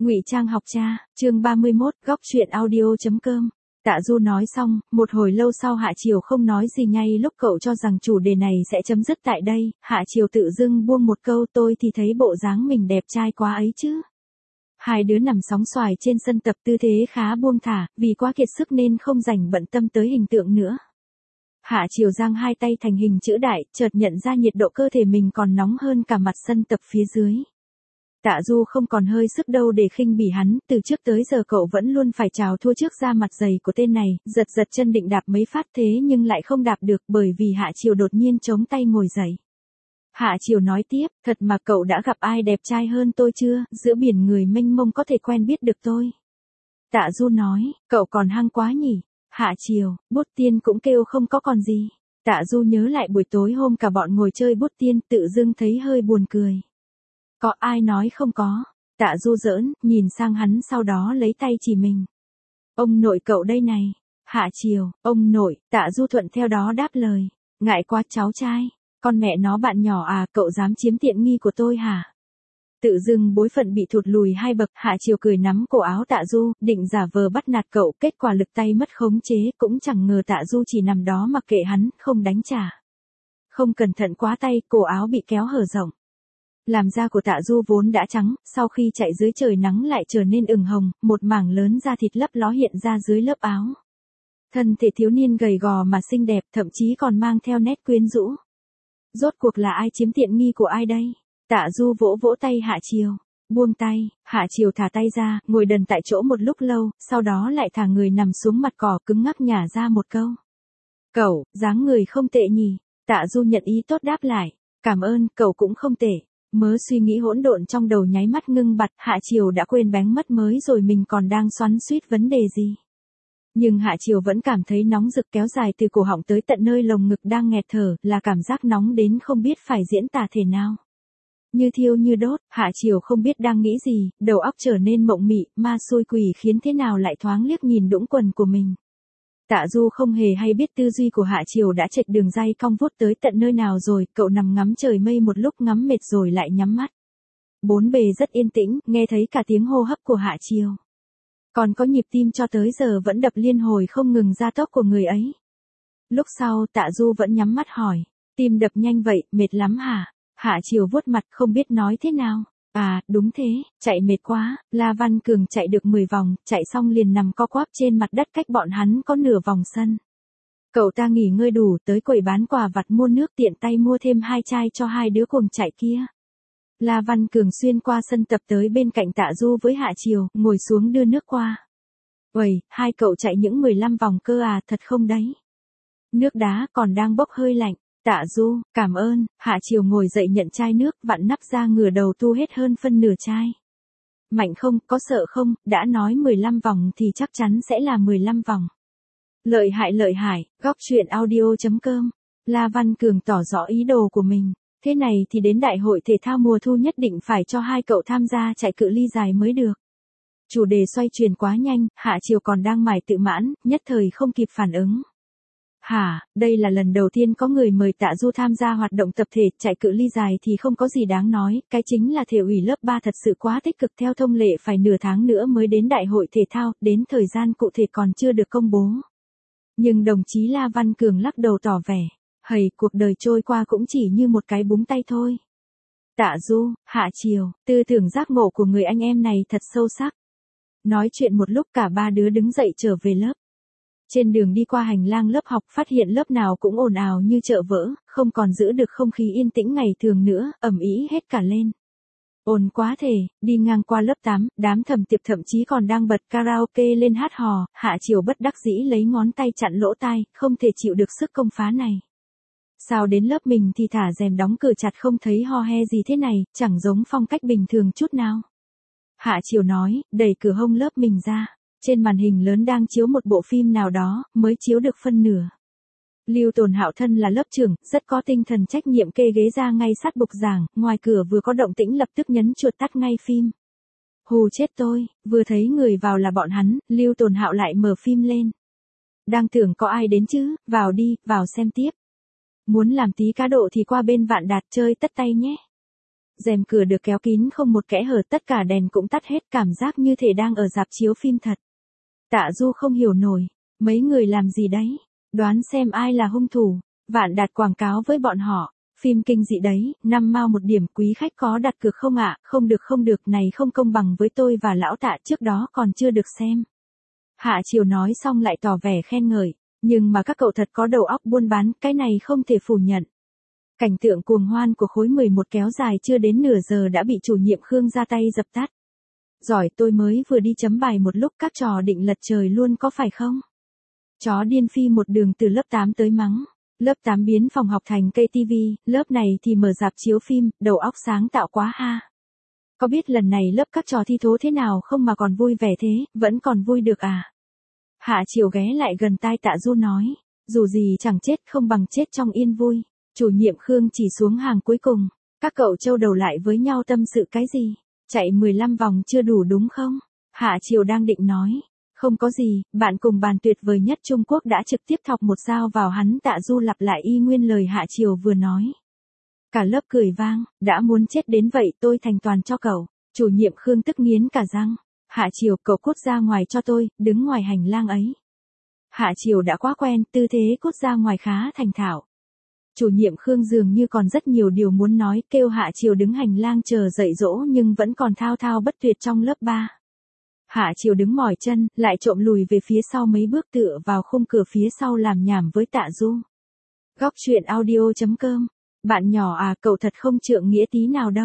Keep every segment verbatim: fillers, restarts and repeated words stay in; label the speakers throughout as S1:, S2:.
S1: Ngụy Trang học cha, chương ba mươi mốt, góc truyện audio chấm com. Tạ Du nói xong, một hồi lâu sau Hạ Triều không nói gì ngay lúc cậu cho rằng chủ đề này sẽ chấm dứt tại đây, Hạ Triều tự dưng buông một câu tôi thì thấy bộ dáng mình đẹp trai quá ấy chứ. Hai đứa nằm sóng xoài trên sân tập tư thế khá buông thả, vì quá kiệt sức nên không dành bận tâm tới hình tượng nữa. Hạ Triều giang hai tay thành hình chữ đại, chợt nhận ra nhiệt độ cơ thể mình còn nóng hơn cả mặt sân tập phía dưới. Tạ Du không còn hơi sức đâu để khinh bỉ hắn, từ trước tới giờ cậu vẫn luôn phải chào thua trước da mặt dày của tên này, giật giật chân định đạp mấy phát thế nhưng lại không đạp được bởi vì Hạ Triều đột nhiên chống tay ngồi dậy. Hạ Triều nói tiếp, thật mà cậu đã gặp ai đẹp trai hơn tôi chưa, giữa biển người mênh mông có thể quen biết được tôi. Tạ Du nói, cậu còn hăng quá nhỉ. Hạ Triều, bút tiên cũng kêu không có còn gì. Tạ Du nhớ lại buổi tối hôm cả bọn ngồi chơi bút tiên tự dưng thấy hơi buồn cười. Có ai nói không có? Tạ Du giỡn, nhìn sang hắn sau đó lấy tay chỉ mình. Ông nội cậu đây này. Hạ Triều, ông nội, Tạ Du thuận theo đó đáp lời. Ngại quá cháu trai, con mẹ nó bạn nhỏ à, cậu dám chiếm tiện nghi của tôi hả? Tự dưng bối phận bị thụt lùi hai bậc, Hạ Triều cười nắm cổ áo Tạ Du, định giả vờ bắt nạt cậu, kết quả lực tay mất khống chế, cũng chẳng ngờ Tạ Du chỉ nằm đó mặc kệ hắn, không đánh trả. Không cẩn thận quá tay, cổ áo bị kéo hở rộng. Làm da của Tạ Du vốn đã trắng, sau khi chạy dưới trời nắng lại trở nên ửng hồng, một mảng lớn da thịt lấp ló hiện ra dưới lớp áo. Thân thể thiếu niên gầy gò mà xinh đẹp, thậm chí còn mang theo nét quyến rũ. Rốt cuộc là ai chiếm tiện nghi của ai đây? Tạ Du vỗ vỗ tay Hạ Triều, buông tay, Hạ Triều thả tay ra, ngồi đần tại chỗ một lúc lâu, sau đó lại thả người nằm xuống mặt cỏ cứng ngắc nhả ra một câu. Cậu, dáng người không tệ nhỉ? Tạ Du nhận ý tốt đáp lại, cảm ơn, cậu cũng không tệ. Mớ suy nghĩ hỗn độn trong đầu nháy mắt ngưng bặt, Hạ Triều đã quên bén mất mới rồi mình còn đang xoắn xuýt vấn đề gì. Nhưng Hạ Triều vẫn cảm thấy nóng rực kéo dài từ cổ họng tới tận nơi lồng ngực đang nghẹt thở, là cảm giác nóng đến không biết phải diễn tả thể nào. Như thiêu như đốt, Hạ Triều không biết đang nghĩ gì, đầu óc trở nên mộng mị, ma xui quỷ khiến thế nào lại thoáng liếc nhìn đũng quần của mình. Tạ Du không hề hay biết tư duy của Hạ Triều đã chệch đường ray cong vút tới tận nơi nào rồi, cậu nằm ngắm trời mây một lúc ngắm mệt rồi lại nhắm mắt. Bốn bề rất yên tĩnh, nghe thấy cả tiếng hô hấp của Hạ Triều. Còn có nhịp tim cho tới giờ vẫn đập liên hồi không ngừng gia tốc của người ấy. Lúc sau Tạ Du vẫn nhắm mắt hỏi, tim đập nhanh vậy, mệt lắm hả? Hạ Triều vuốt mặt không biết nói thế nào. À, đúng thế, chạy mệt quá, La Văn Cường chạy được mười vòng, chạy xong liền nằm co quắp trên mặt đất cách bọn hắn có nửa vòng sân. Cậu ta nghỉ ngơi đủ, tới quầy bán quà vặt mua nước tiện tay mua thêm hai chai cho hai đứa cuồng chạy kia. La Văn Cường xuyên qua sân tập tới bên cạnh Tạ Du với Hạ Triều, ngồi xuống đưa nước qua. Uầy, hai cậu chạy những mười lăm vòng cơ à, thật không đấy? Nước đá còn đang bốc hơi lạnh. Tạ Du, cảm ơn. Hạ Triều ngồi dậy nhận chai nước, vặn nắp ra ngửa đầu tu hết hơn phân nửa chai. Mạnh không, có sợ không, đã nói mười lăm vòng thì chắc chắn sẽ là mười lăm vòng. Lợi hại lợi hại, góc truyện audio chấm com. La Văn Cường tỏ rõ ý đồ của mình. Thế này thì đến đại hội thể thao mùa thu nhất định phải cho hai cậu tham gia chạy cự ly dài mới được. Chủ đề xoay chuyển quá nhanh, Hạ Triều còn đang mải tự mãn, nhất thời không kịp phản ứng. Hả, đây là lần đầu tiên có người mời Tạ Du tham gia hoạt động tập thể, chạy cự ly dài thì không có gì đáng nói, cái chính là thể ủy lớp ba thật sự quá tích cực, theo thông lệ phải nửa tháng nữa mới đến đại hội thể thao, đến thời gian cụ thể còn chưa được công bố. Nhưng đồng chí La Văn Cường lắc đầu tỏ vẻ, hầy, cuộc đời trôi qua cũng chỉ như một cái búng tay thôi. Tạ Du, Hạ Triều, tư tưởng giác ngộ của người anh em này thật sâu sắc. Nói chuyện một lúc cả ba đứa đứng dậy trở về lớp. Trên đường đi qua hành lang lớp học phát hiện lớp nào cũng ồn ào như chợ vỡ, không còn giữ được không khí yên tĩnh ngày thường nữa, ầm ĩ hết cả lên. Ồn quá thể, đi ngang qua lớp tám, đám thẩm tiệp thậm chí còn đang bật karaoke lên hát hò, Hạ Triều bất đắc dĩ lấy ngón tay chặn lỗ tai, không thể chịu được sức công phá này. Sao đến lớp mình thì thả rèm đóng cửa chặt không thấy ho he gì thế này, chẳng giống phong cách bình thường chút nào. Hạ Triều nói, đẩy cửa hông lớp mình ra. Trên màn hình lớn đang chiếu một bộ phim nào đó, mới chiếu được phân nửa. Lưu Tồn Hạo thân là lớp trưởng, rất có tinh thần trách nhiệm kê ghế ra ngay sát bục giảng, ngoài cửa vừa có động tĩnh lập tức nhấn chuột tắt ngay phim. Hù chết tôi, vừa thấy người vào là bọn hắn, Lưu Tồn Hạo lại mở phim lên. Đang tưởng có ai đến chứ, vào đi, vào xem tiếp. Muốn làm tí cá độ thì qua bên Vạn Đạt chơi tất tay nhé. Rèm cửa được kéo kín không một kẽ hở, tất cả đèn cũng tắt hết, cảm giác như thể đang ở rạp chiếu phim thật. Tạ Du không hiểu nổi, mấy người làm gì đấy? Đoán xem ai là hung thủ. Vạn Đạt quảng cáo với bọn họ, phim kinh dị đấy, năm mao một điểm, quý khách có đặt cược không ạ? Không được không được, này không công bằng với tôi và lão Tạ, trước đó còn chưa được xem. Hạ Triều nói xong lại tỏ vẻ khen ngợi, nhưng mà các cậu thật có đầu óc buôn bán, cái này không thể phủ nhận. Cảnh tượng cuồng hoan của khối mười một kéo dài chưa đến nửa giờ đã bị chủ nhiệm Khương ra tay dập tắt. Giỏi, tôi mới vừa đi chấm bài một lúc, các trò định lật trời luôn có phải không? Chó điên phi một đường từ lớp tám tới mắng. Lớp tám biến phòng học thành cây tivi, lớp này thì mở rạp chiếu phim, đầu óc sáng tạo quá ha. Có biết lần này lớp các trò thi thố thế nào không mà còn vui vẻ thế, vẫn còn vui được à? Hạ Triều ghé lại gần tai Tạ Du nói, dù gì chẳng chết không bằng chết trong yên vui. Chủ nhiệm Khương chỉ xuống hàng cuối cùng, các cậu trâu đầu lại với nhau tâm sự cái gì? Chạy mười lăm vòng chưa đủ đúng không? Hạ Triều đang định nói, không có gì, bạn cùng bàn tuyệt vời nhất Trung Quốc đã trực tiếp thọc một dao vào hắn. Tạ Du lặp lại y nguyên lời Hạ Triều vừa nói. Cả lớp cười vang, đã muốn chết đến vậy tôi thành toàn cho cậu. Chủ nhiệm Khương tức nghiến cả răng. Hạ Triều, cậu cút ra ngoài cho tôi, đứng ngoài hành lang ấy. Hạ Triều đã quá quen, tư thế cút ra ngoài khá thành thạo. Chủ nhiệm Khương dường như còn rất nhiều điều muốn nói, kêu Hạ Triều đứng hành lang chờ dạy dỗ nhưng vẫn còn thao thao bất tuyệt trong lớp ba. Hạ Triều đứng mỏi chân, lại trộm lùi về phía sau mấy bước tựa vào khung cửa phía sau làm nhảm với Tạ Du. Góc truyện audio chấm com. Bạn nhỏ à, cậu thật không trượng nghĩa tí nào đâu.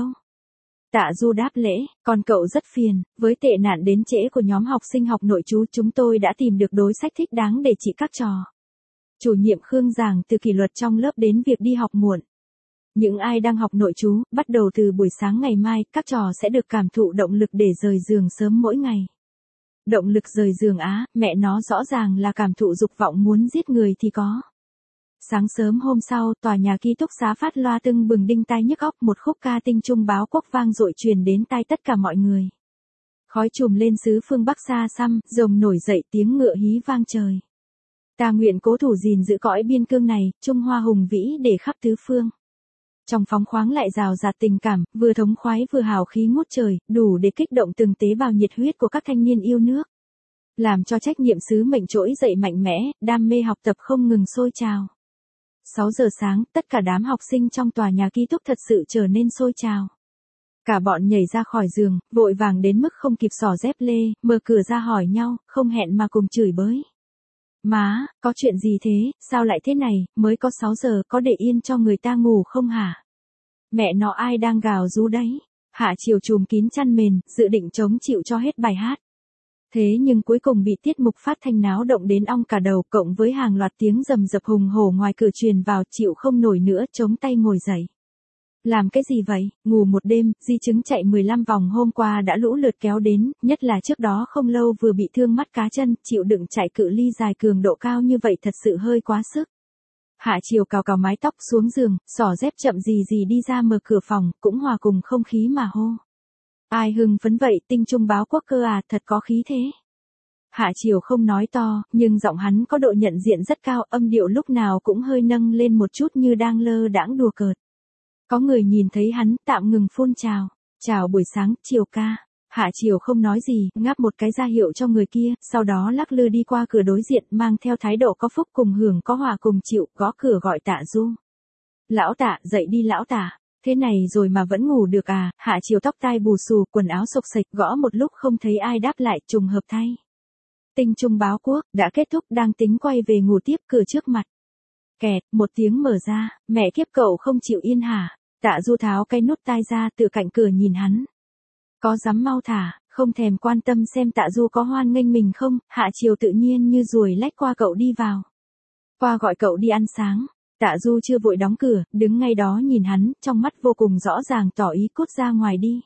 S1: Tạ Du đáp lễ, còn cậu rất phiền, với tệ nạn đến trễ của nhóm học sinh học nội trú chúng tôi đã tìm được đối sách thích đáng để trị các trò. Chủ nhiệm Khương giảng từ kỷ luật trong lớp đến việc đi học muộn. Những ai đang học nội trú, bắt đầu từ buổi sáng ngày mai, các trò sẽ được cảm thụ động lực để rời giường sớm mỗi ngày. Động lực rời giường á, mẹ nó rõ ràng là cảm thụ dục vọng muốn giết người thì có. Sáng sớm hôm sau, tòa nhà ký túc xá phát loa tưng bừng đinh tai nhức óc, một khúc ca tinh trung báo quốc vang dội truyền đến tai tất cả mọi người. Khói trùm lên xứ phương Bắc xa xăm, rồng nổi dậy tiếng ngựa hí vang trời. Ta nguyện cố thủ gìn giữ cõi biên cương này, Trung Hoa hùng vĩ để khắp tứ phương. Trong phóng khoáng lại rào rạt tình cảm, vừa thống khoái vừa hào khí ngút trời, đủ để kích động từng tế bào nhiệt huyết của các thanh niên yêu nước. Làm cho trách nhiệm sứ mệnh trỗi dậy mạnh mẽ, đam mê học tập không ngừng sôi trào. sáu giờ sáng, tất cả đám học sinh trong tòa nhà ký túc thật sự trở nên sôi trào. Cả bọn nhảy ra khỏi giường, vội vàng đến mức không kịp xỏ dép lê, mở cửa ra hỏi nhau, không hẹn mà cùng chửi bới. Má, có chuyện gì thế, sao lại thế này, mới có sáu giờ, có để yên cho người ta ngủ không hả? Mẹ nó ai đang gào rú đấy? Hạ Triều trùm kín chăn mền, dự định chống chịu cho hết bài hát. Thế nhưng cuối cùng bị tiết mục phát thanh náo động đến ong cả đầu, cộng với hàng loạt tiếng rầm rập hùng hổ ngoài cửa truyền vào, chịu không nổi nữa, chống tay ngồi dậy. Làm cái gì vậy, ngủ một đêm, di chứng chạy mười lăm vòng hôm qua đã lũ lượt kéo đến, nhất là trước đó không lâu vừa bị thương mắt cá chân, chịu đựng chạy cự ly dài cường độ cao như vậy thật sự hơi quá sức. Hạ Triều cào cào mái tóc xuống giường, xỏ dép chậm gì gì đi ra mở cửa phòng, cũng hòa cùng không khí mà hô. Ai hưng phấn vậy, tinh trung báo quốc cơ à, thật có khí thế. Hạ Triều không nói to, nhưng giọng hắn có độ nhận diện rất cao, âm điệu lúc nào cũng hơi nâng lên một chút như đang lơ đãng đùa cợt. Có người nhìn thấy hắn, tạm ngừng phun chào. Chào buổi sáng, Triều ca. Hạ Triều không nói gì, ngáp một cái ra hiệu cho người kia, sau đó lắc lư đi qua cửa đối diện, mang theo thái độ có phúc cùng hưởng có hòa cùng chịu, gõ cửa gọi Tạ Du. Lão Tạ, dậy đi lão Tạ. Thế này rồi mà vẫn ngủ được à? Hạ Triều tóc tai bù xù, quần áo xộc xệch, gõ một lúc không thấy ai đáp lại, trùng hợp thay. Tinh trung báo quốc, đã kết thúc, đang tính quay về ngủ tiếp, cửa trước mặt. Kẹt, một tiếng mở ra, mẹ kiếp cậu không chịu yên hả? Tạ Du tháo cái nút tai ra, từ cạnh cửa nhìn hắn. Có dám mau thả, không thèm quan tâm xem Tạ Du có hoan nghênh mình không, Hạ Triều tự nhiên như ruồi lách qua cậu đi vào. Qua gọi cậu đi ăn sáng. Tạ Du chưa vội đóng cửa, đứng ngay đó nhìn hắn, trong mắt vô cùng rõ ràng tỏ ý cút ra ngoài đi.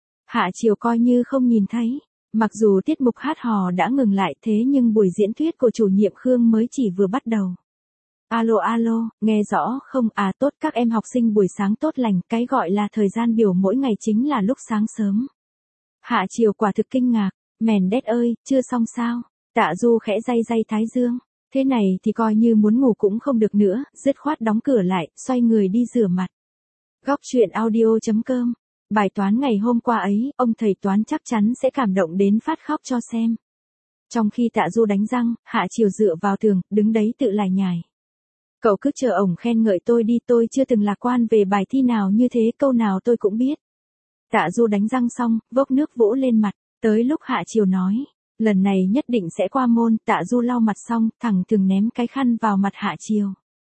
S1: Hạ Triều coi như không nhìn thấy. Mặc dù tiết mục hát hò đã ngừng lại thế nhưng buổi diễn thuyết của chủ nhiệm Khương mới chỉ vừa bắt đầu. Alo alo, nghe rõ không? À tốt, các em học sinh buổi sáng tốt lành, cái gọi là thời gian biểu mỗi ngày chính là lúc sáng sớm. Hạ Triều quả thực kinh ngạc, mèn đét ơi, chưa xong sao? Tạ Du khẽ day day thái dương, thế này thì coi như muốn ngủ cũng không được nữa, dứt khoát đóng cửa lại, xoay người đi rửa mặt. Góc truyện audio chấm com Bài toán ngày hôm qua ấy, ông thầy toán chắc chắn sẽ cảm động đến phát khóc cho xem. Trong khi Tạ Du đánh răng, Hạ Chiều dựa vào tường, đứng đấy tự lải nhải. Cậu cứ chờ ổng khen ngợi tôi đi, tôi chưa từng lạc quan về bài thi nào như thế, câu nào tôi cũng biết. Tạ Du đánh răng xong, vốc nước vỗ lên mặt, tới lúc Hạ Chiều nói, lần này nhất định sẽ qua môn, Tạ Du lau mặt xong, thẳng thừng ném cái khăn vào mặt Hạ Chiều.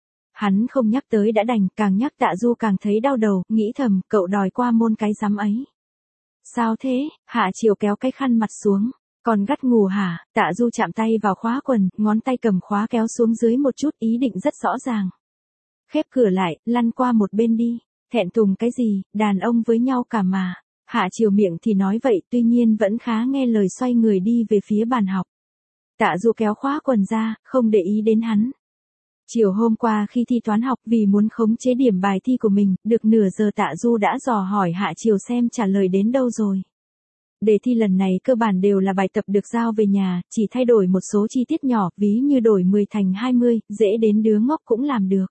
S1: Hắn không nhắc tới đã đành, càng nhắc Tạ Du càng thấy đau đầu, nghĩ thầm, cậu đòi qua môn cái rắm ấy. Sao thế? Hạ Chiều kéo cái khăn mặt xuống. Còn gắt ngủ hả? Tạ Du chạm tay vào khóa quần, ngón tay cầm khóa kéo xuống dưới một chút, ý định rất rõ ràng. Khép cửa lại, lăn qua một bên đi. Thẹn thùng cái gì, đàn ông với nhau cả mà. Hạ Chiều miệng thì nói vậy, tuy nhiên vẫn khá nghe lời, xoay người đi về phía bàn học. Tạ Du kéo khóa quần ra, không để ý đến hắn. Chiều hôm qua khi thi toán học, vì muốn khống chế điểm bài thi của mình, được nửa giờ Tạ Du đã dò hỏi Hạ Chiều xem trả lời đến đâu rồi. Đề thi lần này cơ bản đều là bài tập được giao về nhà, chỉ thay đổi một số chi tiết nhỏ, ví như đổi mười thành hai mươi, dễ đến đứa ngốc cũng làm được.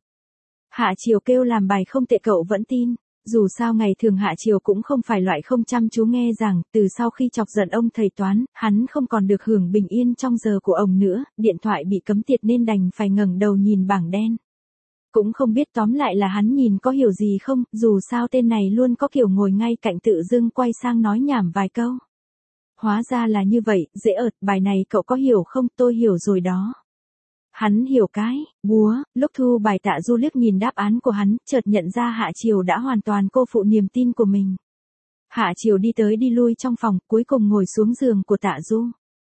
S1: Hạ Chiều kêu làm bài không tệ, cậu vẫn tin. Dù sao ngày thường Hạ Chiều cũng không phải loại không chăm chú nghe giảng, từ sau khi chọc giận ông thầy toán, hắn không còn được hưởng bình yên trong giờ của ông nữa, điện thoại bị cấm tiệt nên đành phải ngẩng đầu nhìn bảng đen. Cũng không biết tóm lại là hắn nhìn có hiểu gì không, dù sao tên này luôn có kiểu ngồi ngay cạnh tự dưng quay sang nói nhảm vài câu. Hóa ra là như vậy, dễ ợt, bài này cậu có hiểu không, tôi hiểu rồi đó. Hắn hiểu cái, búa, lúc thu bài Tạ Du liếc nhìn đáp án của hắn, chợt nhận ra Hạ Chiều đã hoàn toàn cô phụ niềm tin của mình. Hạ Chiều đi tới đi lui trong phòng, cuối cùng ngồi xuống giường của Tạ Du.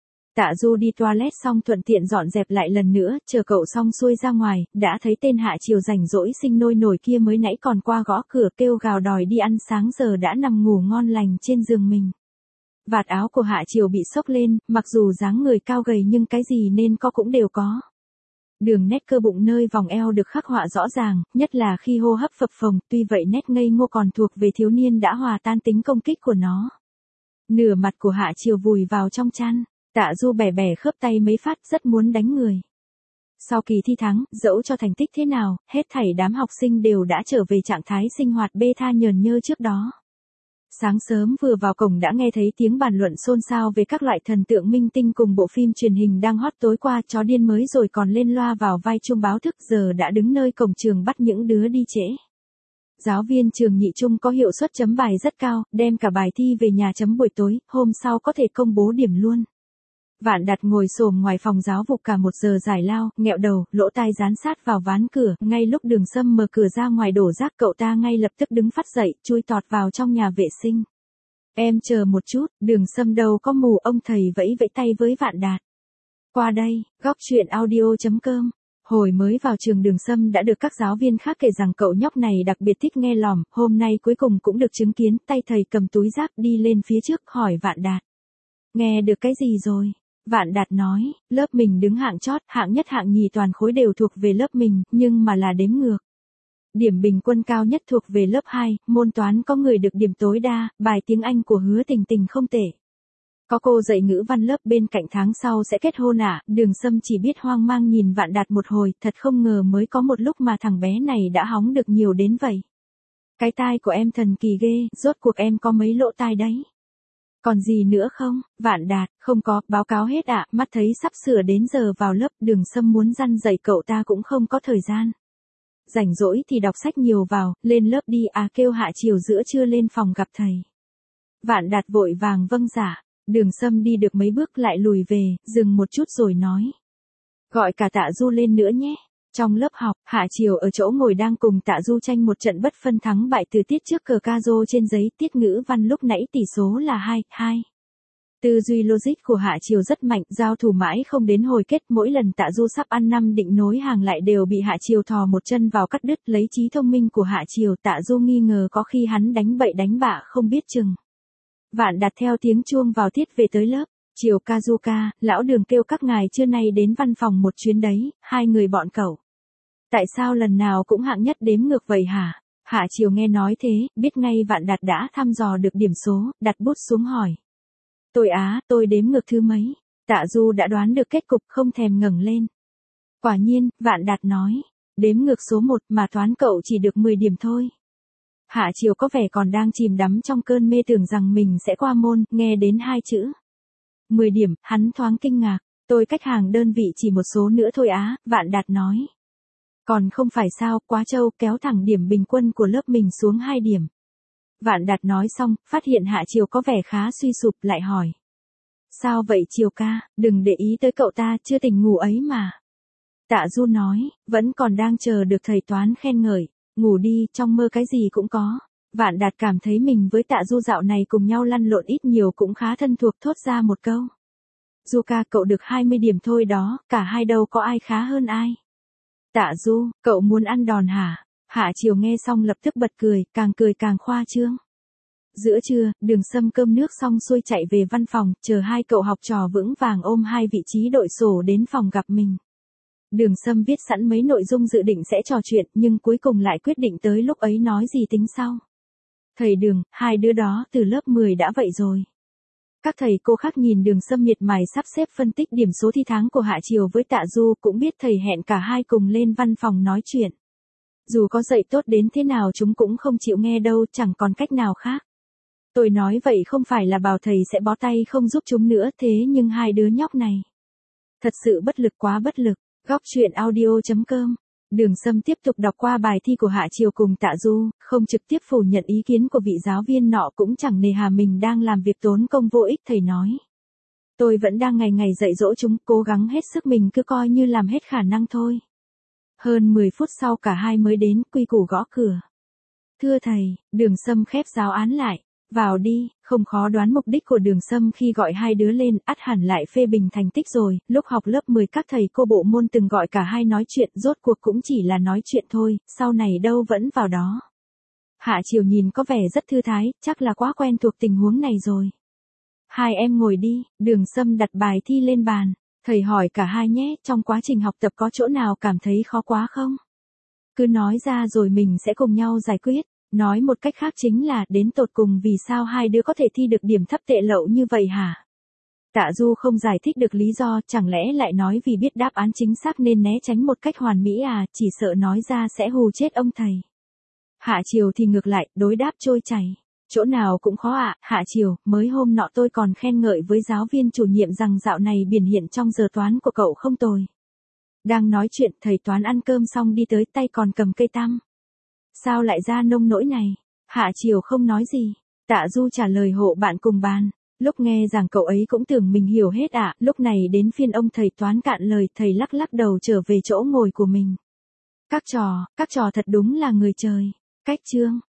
S1: Tạ Du đi toilet xong thuận tiện dọn dẹp lại lần nữa, chờ cậu xong xuôi ra ngoài, đã thấy tên Hạ Chiều rảnh rỗi sinh nôi nổi kia mới nãy còn qua gõ cửa kêu gào đòi đi ăn sáng, giờ đã nằm ngủ ngon lành trên giường mình. Vạt áo của Hạ Chiều bị xốc lên, mặc dù dáng người cao gầy nhưng cái gì nên có cũng đều có. Đường nét cơ bụng nơi vòng eo được khắc họa rõ ràng, nhất là khi hô hấp phập phồng, tuy vậy nét ngây ngô còn thuộc về thiếu niên đã hòa tan tính công kích của nó. Nửa mặt của Hạ Chiều vùi vào trong chăn, Tạ Du bẻ bẻ khớp tay mấy phát, rất muốn đánh người. Sau kỳ thi thắng, dẫu cho thành tích thế nào, hết thảy đám học sinh đều đã trở về trạng thái sinh hoạt bê tha nhờn nhơ trước đó. Sáng sớm vừa vào cổng đã nghe thấy tiếng bàn luận xôn xao về các loại thần tượng minh tinh cùng bộ phim truyền hình đang hot, tối qua chó điên mới rồi còn lên loa vào vai chuông báo thức, giờ đã đứng nơi cổng trường bắt những đứa đi trễ. Giáo viên trường nhị trung có hiệu suất chấm bài rất cao, đem cả bài thi về nhà chấm buổi tối, hôm sau có thể công bố điểm luôn. Vạn Đạt ngồi xổm ngoài phòng giáo vụ cả một giờ giải lao, nghẹo đầu, lỗ tai dán sát vào ván cửa, ngay lúc Đường Sâm mở cửa ra ngoài đổ rác, cậu ta ngay lập tức đứng phắt dậy, chui tọt vào trong nhà vệ sinh. Em chờ một chút, Đường Sâm đâu có mù, ông thầy vẫy vẫy tay với Vạn Đạt. Qua đây, góc chuyện audio chấm com. Hồi mới vào trường Đường Sâm đã được các giáo viên khác kể rằng cậu nhóc này đặc biệt thích nghe lỏm, hôm nay cuối cùng cũng được chứng kiến, tay thầy cầm túi rác đi lên phía trước hỏi Vạn Đạt. Nghe được cái gì rồi? Vạn Đạt nói, lớp mình đứng hạng chót, hạng nhất hạng nhì toàn khối đều thuộc về lớp mình, nhưng mà là đếm ngược. Điểm bình quân cao nhất thuộc về lớp hai, môn toán có người được điểm tối đa, bài tiếng Anh của Hứa Tình Tình không tệ. Có cô dạy ngữ văn lớp bên cạnh tháng sau sẽ kết hôn à, Đường Sâm chỉ biết hoang mang nhìn Vạn Đạt một hồi, thật không ngờ mới có một lúc mà thằng bé này đã hóng được nhiều đến vậy. Cái tai của em thần kỳ ghê, rốt cuộc em có mấy lỗ tai đấy. Còn gì nữa không? Vạn Đạt, không có, báo cáo hết ạ, mắt thấy sắp sửa đến giờ vào lớp, Đường Sâm muốn răn dạy cậu ta cũng không có thời gian. Rảnh rỗi thì đọc sách nhiều vào, lên lớp đi à, kêu Hạ Chiều giữa trưa lên phòng gặp thầy. Vạn Đạt vội vàng vâng dạ, Đường Sâm đi được mấy bước lại lùi về, dừng một chút rồi nói. Gọi cả Tạ Du lên nữa nhé. Trong lớp học, Hạ Chiều ở chỗ ngồi đang cùng Tạ Du tranh một trận bất phân thắng bại từ tiết trước cờ ca rô trên giấy, tiết ngữ văn lúc nãy tỷ số là hai hai. Tư duy logic của Hạ Chiều rất mạnh, giao thủ mãi không đến hồi kết, mỗi lần Tạ Du sắp ăn năm định nối hàng lại đều bị Hạ Chiều thò một chân vào cắt đứt, lấy trí thông minh của Hạ Chiều, Tạ Du nghi ngờ có khi hắn đánh bậy đánh bạ không biết chừng. Vạn Đạt theo tiếng chuông vào tiết về tới lớp. Chiều Kazuka, lão Đường kêu các ngài trưa nay đến văn phòng một chuyến đấy, hai người bọn cậu. Tại sao lần nào cũng hạng nhất đếm ngược vậy hả? Hạ Chiều nghe nói thế, biết ngay Vạn Đạt đã thăm dò được điểm số, đặt bút xuống hỏi. Tôi á, tôi đếm ngược thứ mấy? Tạ Du đã đoán được kết cục, không thèm ngẩng lên. Quả nhiên, Vạn Đạt nói, đếm ngược số một mà toán cậu chỉ được mười điểm thôi. Hạ Chiều có vẻ còn đang chìm đắm trong cơn mê tưởng rằng mình sẽ qua môn, nghe đến hai chữ. mười điểm, hắn thoáng kinh ngạc, tôi cách hàng đơn vị chỉ một số nữa thôi á, Vạn Đạt nói. Còn không phải sao, quá trâu, kéo thẳng điểm bình quân của lớp mình xuống hai điểm. Vạn Đạt nói xong, phát hiện Hạ Chiều có vẻ khá suy sụp lại hỏi. Sao vậy Chiều ca, đừng để ý tới cậu ta, chưa tỉnh ngủ ấy mà. Tạ Du nói, vẫn còn đang chờ được thầy toán khen ngợi, ngủ đi, trong mơ cái gì cũng có. Vạn Đạt cảm thấy mình với Tạ Du dạo này cùng nhau lăn lộn ít nhiều cũng khá thân thuộc, thốt ra một câu. Du ca, cậu được hai mươi điểm thôi đó, cả hai đâu có ai khá hơn ai. Tạ Du, cậu muốn ăn đòn hả? Hạ Chiều nghe xong lập tức bật cười, càng cười càng khoa trương. Giữa trưa, Đường Sâm cơm nước xong xuôi chạy về văn phòng, chờ hai cậu học trò vững vàng ôm hai vị trí đội sổ đến phòng gặp mình. Đường Sâm viết sẵn mấy nội dung dự định sẽ trò chuyện, nhưng cuối cùng lại quyết định tới lúc ấy nói gì tính sau. Thầy Đường, hai đứa đó từ lớp mười đã vậy rồi. Các thầy cô khác nhìn Đường Sâm miệt mài sắp xếp phân tích điểm số thi tháng của Hạ Chiều với Tạ Du, cũng biết thầy hẹn cả hai cùng lên văn phòng nói chuyện. Dù có dạy tốt đến thế nào chúng cũng không chịu nghe đâu, chẳng còn cách nào khác. Tôi nói vậy không phải là bảo thầy sẽ bó tay không giúp chúng nữa, thế nhưng hai đứa nhóc này thật sự bất lực, quá bất lực. Góc truyện audio chấm com. Đường Sâm tiếp tục đọc qua bài thi của Hạ Chiều cùng Tạ Du, không trực tiếp phủ nhận ý kiến của vị giáo viên nọ, cũng chẳng nề hà mình đang làm việc tốn công vô ích. Thầy nói, tôi vẫn đang ngày ngày dạy dỗ chúng, cố gắng hết sức mình, cứ coi như làm hết khả năng thôi. Hơn mười phút sau cả hai mới đến, quy củ gõ cửa. Thưa thầy, Đường Sâm khép giáo án lại. Vào đi. Không khó đoán mục đích của Đường Sâm khi gọi hai đứa lên, ắt hẳn lại phê bình thành tích rồi. Lúc học lớp mười các thầy cô bộ môn từng gọi cả hai nói chuyện, rốt cuộc cũng chỉ là nói chuyện thôi, sau này đâu vẫn vào đó. Hạ Chiều nhìn có vẻ rất thư thái, chắc là quá quen thuộc tình huống này rồi. Hai em ngồi đi. Đường Sâm đặt bài thi lên bàn. Thầy hỏi cả hai nhé, trong quá trình học tập có chỗ nào cảm thấy khó quá không? Cứ nói ra rồi mình sẽ cùng nhau giải quyết. Nói một cách khác chính là, đến tột cùng vì sao hai đứa có thể thi được điểm thấp tệ lậu như vậy hả? Tạ Du không giải thích được lý do, chẳng lẽ lại nói vì biết đáp án chính xác nên né tránh một cách hoàn mỹ à, chỉ sợ nói ra sẽ hù chết ông thầy. Hạ Chiều thì ngược lại, đối đáp trôi chảy. Chỗ nào cũng khó ạ, à. Hạ Chiều, mới hôm nọ tôi còn khen ngợi với giáo viên chủ nhiệm rằng dạo này biểu hiện trong giờ toán của cậu không tồi. Đang nói chuyện, thầy toán ăn cơm xong đi tới, tay còn cầm cây tăm. Sao lại ra nông nỗi này? Hạ Chiều không nói gì. Tạ Du trả lời hộ bạn cùng bàn. Lúc nghe rằng cậu ấy cũng tưởng mình hiểu hết ạ, à. Lúc này đến phiên ông thầy toán cạn lời, thầy lắc lắc đầu trở về chỗ ngồi của mình. Các trò, các trò thật đúng là người trời. Cách chương.